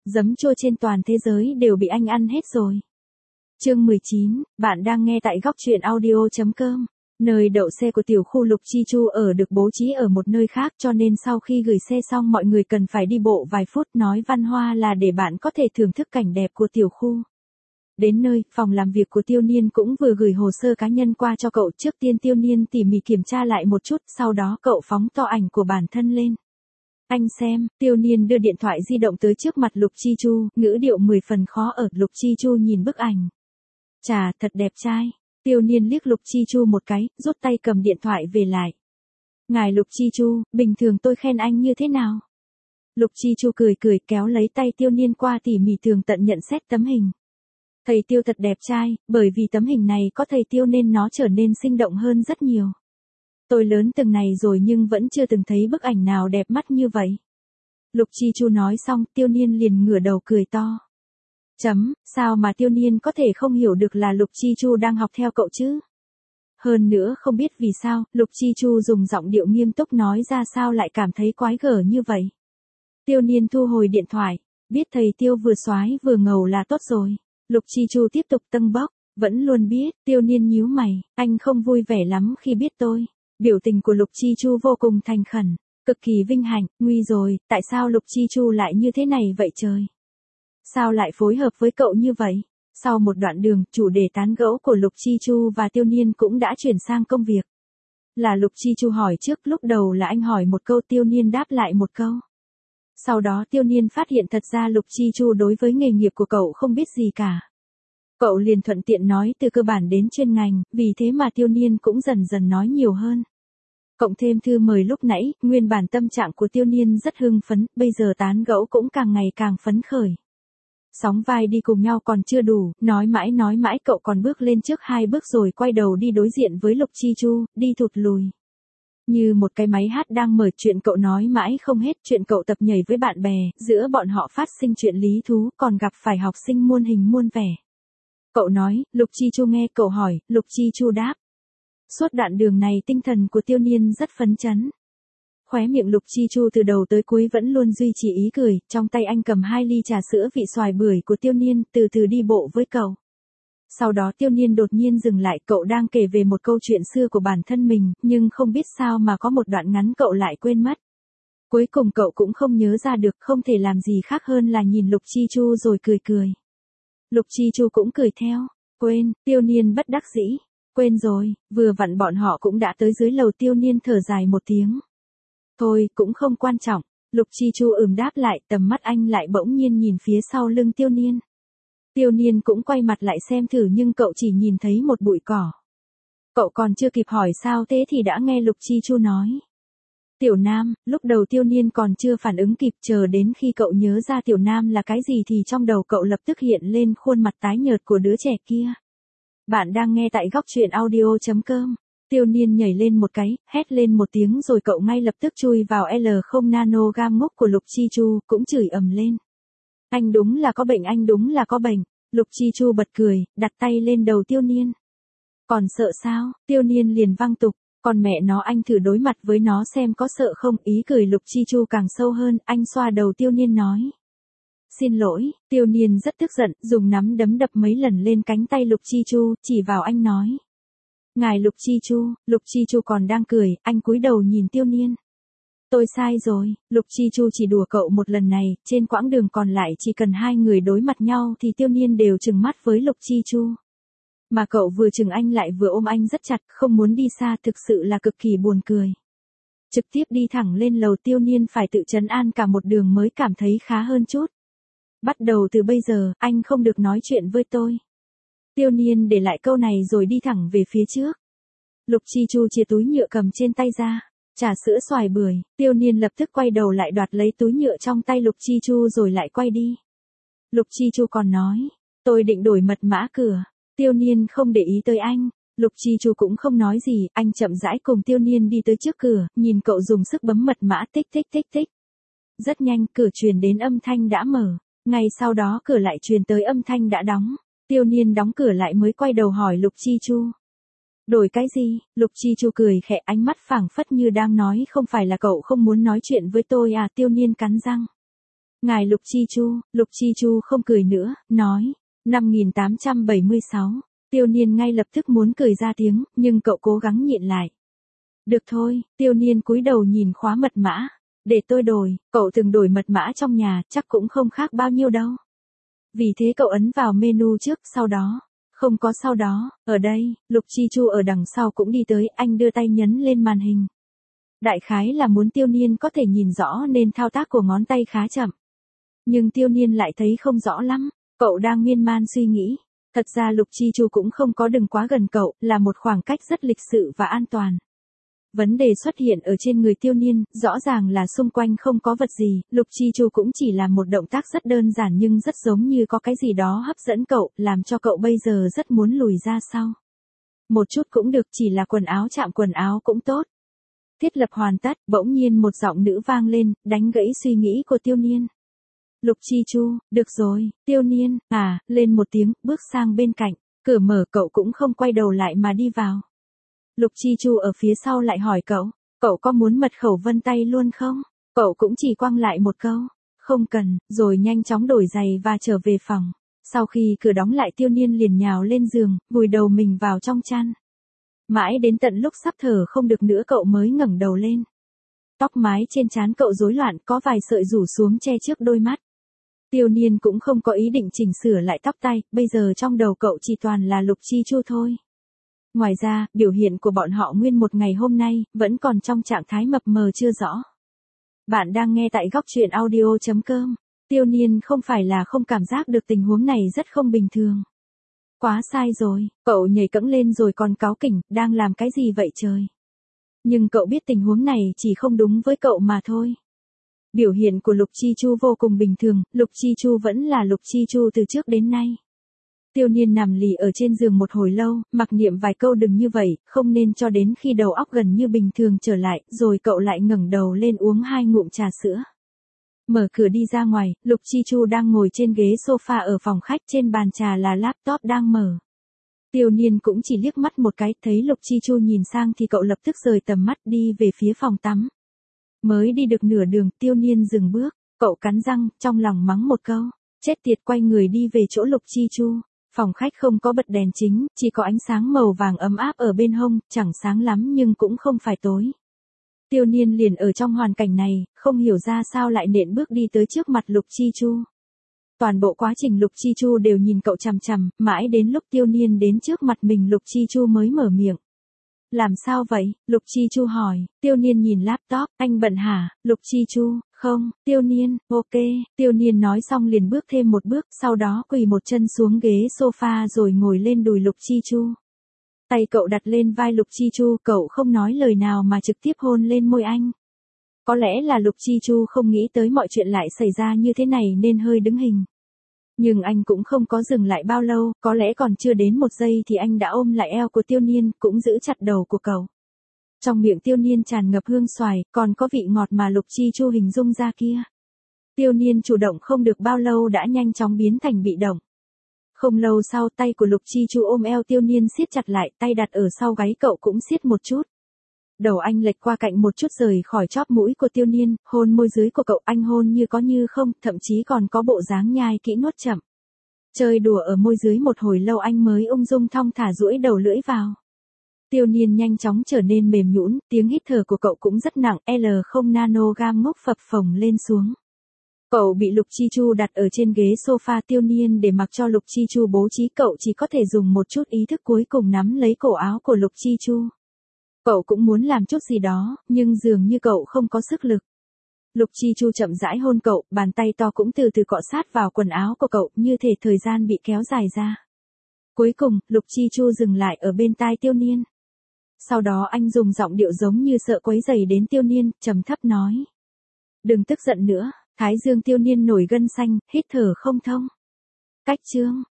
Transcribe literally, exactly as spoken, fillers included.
Giấm chua trên toàn thế giới đều bị anh ăn hết rồi. Chương mười chín, bạn đang nghe tại góc truyện audio chấm com. Nơi đậu xe của tiểu khu Lục Chi Chu ở được bố trí ở một nơi khác, cho nên sau khi gửi xe xong mọi người cần phải đi bộ vài phút. Nói văn hoa là để bạn có thể thưởng thức cảnh đẹp của tiểu khu. Đến nơi, phòng làm việc của Tiêu Niên cũng vừa gửi hồ sơ cá nhân qua cho cậu. Trước tiên Tiêu Niên tỉ mỉ kiểm tra lại một chút, sau đó cậu phóng to ảnh của bản thân lên. Anh xem. Tiêu Niên đưa điện thoại di động tới trước mặt Lục Chi Chu, ngữ điệu mười phần khó ở. Lục Chi Chu nhìn bức ảnh. Chà, thật đẹp trai. Tiêu Niên liếc Lục Chi Chu một cái, rút tay cầm điện thoại về lại. Ngài Lục Chi Chu, bình thường tôi khen anh như thế nào? Lục Chi Chu cười cười kéo lấy tay Tiêu Niên qua tỉ mỉ tường tận nhận xét tấm hình. Thầy Tiêu thật đẹp trai, bởi vì tấm hình này có thầy Tiêu nên nó trở nên sinh động hơn rất nhiều. Tôi lớn từng này rồi nhưng vẫn chưa từng thấy bức ảnh nào đẹp mắt như vậy. Lục Chi Chu nói xong, Tiêu Niên liền ngửa đầu cười to. Chấm, sao mà Tiêu Niên có thể không hiểu được là Lục Chi Chu đang học theo cậu chứ? Hơn nữa không biết vì sao, Lục Chi Chu dùng giọng điệu nghiêm túc nói ra sao lại cảm thấy quái gở như vậy. Tiêu Niên thu hồi điện thoại, biết thầy Tiêu vừa soái vừa ngầu là tốt rồi. Lục Chi Chu tiếp tục tâng bốc, vẫn luôn biết. Tiêu Niên nhíu mày, anh không vui vẻ lắm khi biết tôi. Biểu tình của Lục Chi Chu vô cùng thành khẩn, cực kỳ vinh hạnh. Nguy rồi, tại sao Lục Chi Chu lại như thế này vậy trời? Sao lại phối hợp với cậu như vậy? Sau một đoạn đường, chủ đề tán gẫu của Lục Chi Chu và Tiêu Niên cũng đã chuyển sang công việc. Là Lục Chi Chu hỏi trước, lúc đầu là anh hỏi một câu, Tiêu Niên đáp lại một câu. Sau đó Tiêu Niên phát hiện thật ra Lục Chi Chu đối với nghề nghiệp của cậu không biết gì cả. Cậu liền thuận tiện nói từ cơ bản đến chuyên ngành, vì thế mà Tiêu Niên cũng dần dần nói nhiều hơn. Cộng thêm thư mời lúc nãy, nguyên bản tâm trạng của Tiêu Niên rất hưng phấn, bây giờ tán gẫu cũng càng ngày càng phấn khởi. Sóng vai đi cùng nhau còn chưa đủ, nói mãi nói mãi cậu còn bước lên trước hai bước rồi quay đầu đi đối diện với Lục Chi Chu, đi thụt lùi. Như một cái máy hát đang mở, chuyện cậu nói mãi không hết, chuyện cậu tập nhảy với bạn bè, giữa bọn họ phát sinh chuyện lý thú, còn gặp phải học sinh muôn hình muôn vẻ. Cậu nói, Lục Chi Chu nghe cậu hỏi, Lục Chi Chu đáp. Suốt đoạn đường này tinh thần của Tiêu Niên rất phấn chấn. Khóe miệng Lục Chi Chu từ đầu tới cuối vẫn luôn duy trì ý cười, trong tay anh cầm hai ly trà sữa vị xoài bưởi của Tiêu Niên, từ từ đi bộ với cậu. Sau đó Tiêu Niên đột nhiên dừng lại, cậu đang kể về một câu chuyện xưa của bản thân mình, nhưng không biết sao mà có một đoạn ngắn cậu lại quên mất. Cuối cùng cậu cũng không nhớ ra được, không thể làm gì khác hơn là nhìn Lục Chi Chu rồi cười cười. Lục Chi Chu cũng cười theo. Quên, Tiêu Niên bất đắc dĩ. Quên rồi, vừa vặn bọn họ cũng đã tới dưới lầu. Tiêu Niên thở dài một tiếng. Thôi, cũng không quan trọng. Lục Chi Chu ừm đáp lại, tầm mắt anh lại bỗng nhiên nhìn phía sau lưng Tiêu Niên. Tiêu Niên cũng quay mặt lại xem thử nhưng cậu chỉ nhìn thấy một bụi cỏ. Cậu còn chưa kịp hỏi sao thế thì đã nghe Lục Chi Chu nói. Tiểu Nam, lúc đầu Tiêu Niên còn chưa phản ứng kịp, chờ đến khi cậu nhớ ra Tiểu Nam là cái gì thì trong đầu cậu lập tức hiện lên khuôn mặt tái nhợt của đứa trẻ kia. Bạn đang nghe tại góc truyện audio chấm com. Tiêu Niên nhảy lên một cái, hét lên một tiếng rồi cậu ngay lập tức chui vào L không nano gam ngốc của Lục Chi Chu, cũng chửi ầm lên. Anh đúng là có bệnh, anh đúng là có bệnh. Lục Chi Chu bật cười, đặt tay lên đầu Tiêu Niên. Còn sợ sao? Tiêu Niên liền văng tục. Còn mẹ nó, anh thử đối mặt với nó xem có sợ không? Ý cười Lục Chi Chu càng sâu hơn, anh xoa đầu Tiêu Niên nói. Xin lỗi. Tiêu Niên rất tức giận, dùng nắm đấm đập mấy lần lên cánh tay Lục Chi Chu, chỉ vào anh nói. Ngài Lục Chi Chu. Lục Chi Chu còn đang cười, anh cúi đầu nhìn Tiêu Niên. Tôi sai rồi. Lục Chi Chu chỉ đùa cậu một lần này, trên quãng đường còn lại chỉ cần hai người đối mặt nhau thì Tiêu Niên đều trừng mắt với Lục Chi Chu. Mà cậu vừa chừng anh lại vừa ôm anh rất chặt, không muốn đi xa, thực sự là cực kỳ buồn cười. Trực tiếp đi thẳng lên lầu, Tiêu Niên phải tự trấn an cả một đường mới cảm thấy khá hơn chút. Bắt đầu từ bây giờ, anh không được nói chuyện với tôi. Tiêu Niên để lại câu này rồi đi thẳng về phía trước. Lục Chi Chu chia túi nhựa cầm trên tay ra. Trà sữa xoài bưởi. Tiêu Niên lập tức quay đầu lại đoạt lấy túi nhựa trong tay Lục Chi Chu rồi lại quay đi. Lục Chi Chu còn nói. Tôi định đổi mật mã cửa. Tiêu Niên không để ý tới anh. Lục Chi Chu cũng không nói gì, anh chậm rãi cùng Tiêu Niên đi tới trước cửa, nhìn cậu dùng sức bấm mật mã tích tích tích tích. Rất nhanh, cửa truyền đến âm thanh đã mở. Ngay sau đó cửa lại truyền tới âm thanh đã đóng. Tiêu Niên đóng cửa lại mới quay đầu hỏi Lục Chi Chu. Đổi cái gì? Lục Chi Chu cười khẽ, ánh mắt phảng phất như đang nói không phải là cậu không muốn nói chuyện với tôi à? Tiêu Niên cắn răng. Ngài Lục Chi Chu, Lục Chi Chu không cười nữa, nói, năm nghìn tám trăm bảy mươi sáu, Tiêu Niên ngay lập tức muốn cười ra tiếng, nhưng cậu cố gắng nhịn lại. Được thôi, Tiêu Niên cúi đầu nhìn khóa mật mã, để tôi đổi, cậu từng đổi mật mã trong nhà, chắc cũng không khác bao nhiêu đâu. Vì thế cậu ấn vào menu trước, sau đó, không có sau đó, ở đây, Lục Chi Chu ở đằng sau cũng đi tới, anh đưa tay nhấn lên màn hình. Đại khái là muốn Tiêu Niên có thể nhìn rõ nên thao tác của ngón tay khá chậm. Nhưng Tiêu Niên lại thấy không rõ lắm, cậu đang miên man suy nghĩ. Thật ra Lục Chi Chu cũng không có đừng quá gần cậu, là một khoảng cách rất lịch sự và an toàn. Vấn đề xuất hiện ở trên người Tiêu Niên, rõ ràng là xung quanh không có vật gì, Lục Chi Chu cũng chỉ làm một động tác rất đơn giản nhưng rất giống như có cái gì đó hấp dẫn cậu, làm cho cậu bây giờ rất muốn lùi ra sau. Một chút cũng được, chỉ là quần áo chạm quần áo cũng tốt. Thiết lập hoàn tất, bỗng nhiên một giọng nữ vang lên, đánh gãy suy nghĩ của Tiêu Niên. Lục Chi Chu, được rồi, Tiêu Niên, à, lên một tiếng, bước sang bên cạnh, cửa mở cậu cũng không quay đầu lại mà đi vào. Lục Chi Chu ở phía sau lại hỏi cậu, cậu có muốn mật khẩu vân tay luôn không? Cậu cũng chỉ quăng lại một câu, không cần, rồi nhanh chóng đổi giày và trở về phòng. Sau khi cửa đóng lại Tiêu Niên liền nhào lên giường, vùi đầu mình vào trong chăn. Mãi đến tận lúc sắp thở không được nữa cậu mới ngẩng đầu lên. Tóc mái trên trán cậu rối loạn, có vài sợi rủ xuống che trước đôi mắt. Tiêu Niên cũng không có ý định chỉnh sửa lại tóc tai, bây giờ trong đầu cậu chỉ toàn là Lục Chi Chu thôi. Ngoài ra, biểu hiện của bọn họ nguyên một ngày hôm nay, vẫn còn trong trạng thái mập mờ chưa rõ. Bạn đang nghe tại góc truyện audio chấm com. Tiêu Niên không phải là không cảm giác được tình huống này rất không bình thường. Quá sai rồi, cậu nhảy cẫng lên rồi còn cáu kỉnh, đang làm cái gì vậy trời? Nhưng cậu biết tình huống này chỉ không đúng với cậu mà thôi. Biểu hiện của Lục Chi Chu vô cùng bình thường, Lục Chi Chu vẫn là Lục Chi Chu từ trước đến nay. Tiêu Niên nằm lì ở trên giường một hồi lâu, mặc niệm vài câu đừng như vậy, không nên cho đến khi đầu óc gần như bình thường trở lại, rồi cậu lại ngẩng đầu lên uống hai ngụm trà sữa. Mở cửa đi ra ngoài, Lục Chi Chu đang ngồi trên ghế sofa ở phòng khách, trên bàn trà là laptop đang mở. Tiêu Niên cũng chỉ liếc mắt một cái, thấy Lục Chi Chu nhìn sang thì cậu lập tức rời tầm mắt đi về phía phòng tắm. Mới đi được nửa đường, Tiêu Niên dừng bước, cậu cắn răng, trong lòng mắng một câu, chết tiệt, quay người đi về chỗ Lục Chi Chu. Phòng khách không có bật đèn chính, chỉ có ánh sáng màu vàng ấm áp ở bên hông, chẳng sáng lắm nhưng cũng không phải tối. Tiêu Niên liền ở trong hoàn cảnh này, không hiểu ra sao lại nện bước đi tới trước mặt Lục Chi Chu. Toàn bộ quá trình Lục Chi Chu đều nhìn cậu chằm chằm, mãi đến lúc Tiêu Niên đến trước mặt mình Lục Chi Chu mới mở miệng. Làm sao vậy? Lục Chi Chu hỏi. Tiêu Niên nhìn laptop, anh bận hả? Lục Chi Chu, không. Tiêu Niên, ok. Tiêu Niên nói xong liền bước thêm một bước, sau đó quỳ một chân xuống ghế sofa rồi ngồi lên đùi Lục Chi Chu. Tay cậu đặt lên vai Lục Chi Chu, cậu không nói lời nào mà trực tiếp hôn lên môi anh. Có lẽ là Lục Chi Chu không nghĩ tới mọi chuyện lại xảy ra như thế này nên hơi đứng hình. Nhưng anh cũng không có dừng lại bao lâu, có lẽ còn chưa đến một giây thì anh đã ôm lại eo của Tiêu Niên, cũng giữ chặt đầu của cậu. Trong miệng Tiêu Niên tràn ngập hương xoài, còn có vị ngọt mà Lục Chi Chu hình dung ra kia. Tiêu Niên chủ động không được bao lâu đã nhanh chóng biến thành bị động. Không lâu sau tay của Lục Chi Chu ôm eo Tiêu Niên siết chặt lại, tay đặt ở sau gáy cậu cũng siết một chút. Đầu anh lệch qua cạnh một chút rời khỏi chóp mũi của Tiêu Niên, hôn môi dưới của cậu, anh hôn như có như không, thậm chí còn có bộ dáng nhai kỹ nuốt chậm. Chơi đùa ở môi dưới một hồi lâu anh mới ung dung thong thả duỗi đầu lưỡi vào. Tiêu Niên nhanh chóng trở nên mềm nhũn, tiếng hít thở của cậu cũng rất nặng, L không nanogam ngốc phập phồng lên xuống. Cậu bị Lục Chi Chu đặt ở trên ghế sofa, Tiêu Niên để mặc cho Lục Chi Chu bố trí, cậu chỉ có thể dùng một chút ý thức cuối cùng nắm lấy cổ áo của Lục Chi Chu. Cậu cũng muốn làm chút gì đó, nhưng dường như cậu không có sức lực. Lục Chi Chu chậm rãi hôn cậu, bàn tay to cũng từ từ cọ sát vào quần áo của cậu, như thể thời gian bị kéo dài ra. Cuối cùng, Lục Chi Chu dừng lại ở bên tai Tiêu Niên. Sau đó anh dùng giọng điệu giống như sợ quấy rầy đến Tiêu Niên, trầm thấp nói. Đừng tức giận nữa, thái dương Tiêu Niên nổi gân xanh, hít thở không thông. Cách chương,